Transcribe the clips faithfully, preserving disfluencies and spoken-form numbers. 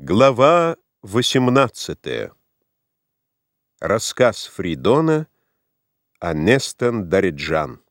Глава восемнадцатая. Рассказ Фридона о Нестен-Дареджан.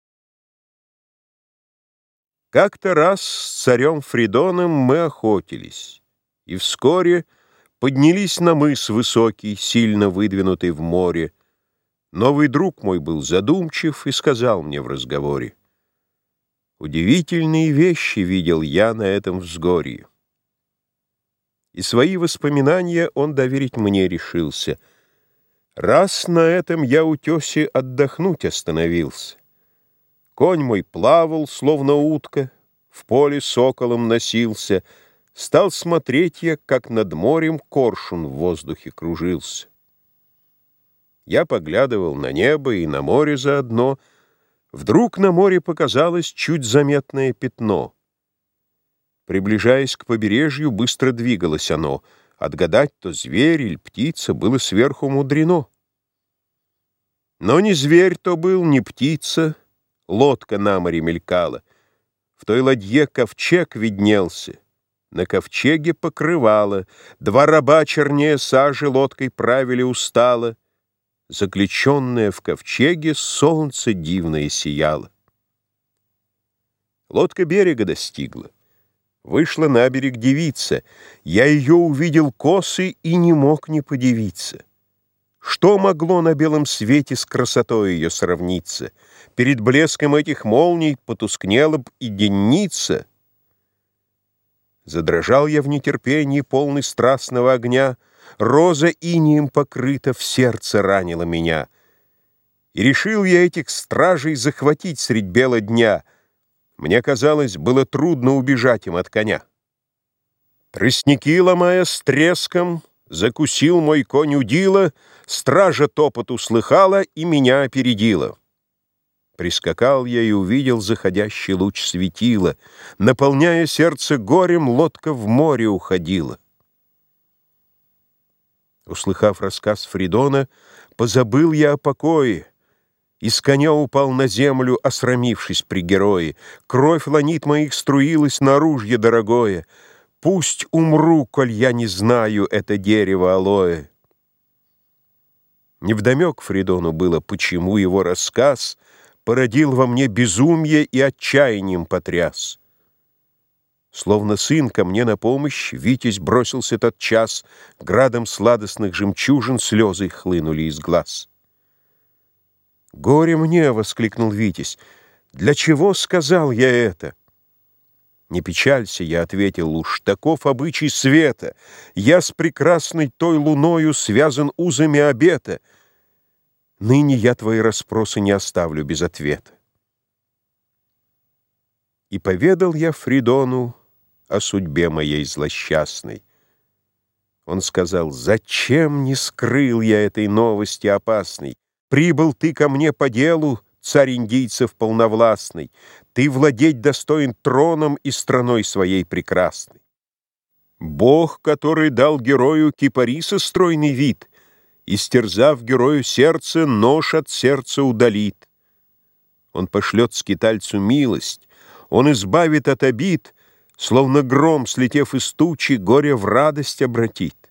Как-то раз с царем Фридоном мы охотились, и вскоре поднялись на мыс высокий, сильно выдвинутый в море. Новый друг мой был задумчив и сказал мне в разговоре: «Удивительные вещи видел я на этом взгорье». И свои воспоминания он доверить мне решился. Раз на этом я утесе отдохнуть остановился. Конь мой плавал, словно утка, в поле соколом носился. Стал смотреть я, как над морем коршун в воздухе кружился. Я поглядывал на небо и на море заодно. Вдруг на море показалось чуть заметное пятно. Приближаясь к побережью, быстро двигалось оно. Отгадать, то зверь или птица, было сверху мудрено. Но ни зверь то был, ни птица, лодка на море мелькала. В той ладье ковчег виднелся, на ковчеге покрывало. Два раба чернее сажи лодкой правили устало. Заключенное в ковчеге солнце дивное сияло. Лодка берега достигла. Вышла на берег девица. Я ее увидел косы и не мог не подивиться. Что могло на белом свете с красотой ее сравниться? Перед блеском этих молний потускнела б и денница. Задрожал я в нетерпении, полный страстного огня. Роза инеем покрыта, в сердце ранила меня. И решил я этих стражей захватить средь бела дня. Мне казалось, было трудно убежать им от коня. Тростники, ломая с треском, закусил мой конь удила, стража топот услыхала и меня опередила. Прискакал я и увидел заходящий луч светила. Наполняя сердце горем, лодка в море уходила. Услыхав рассказ Фридона, позабыл я о покое. Из коня упал на землю, осрамившись при герое. Кровь ланит моих струилась на ружье дорогое. Пусть умру, коль я не знаю это дерево алоэ. Невдомек Фридону было, почему его рассказ породил во мне безумие и отчаянием потряс. Словно сын ко мне на помощь, Витязь бросился тот час, градом сладостных жемчужин слезы хлынули из глаз. «Горе мне!» — воскликнул Витязь. «Для чего сказал я это?» «Не печалься», — я ответил, — «уж таков обычай света. Я с прекрасной той луною связан узами обета. Ныне я твои расспросы не оставлю без ответа». И поведал я Фридону о судьбе моей злосчастной. Он сказал: «Зачем не скрыл я этой новости опасной? Прибыл ты ко мне по делу, царь индийцев полновластный. Ты владеть достоин троном и страной своей прекрасной. Бог, который дал герою кипариса стройный вид, истерзав герою сердце, нож от сердца удалит. Он пошлет скитальцу милость, он избавит от обид, словно гром, слетев из тучи, горе в радость обратит.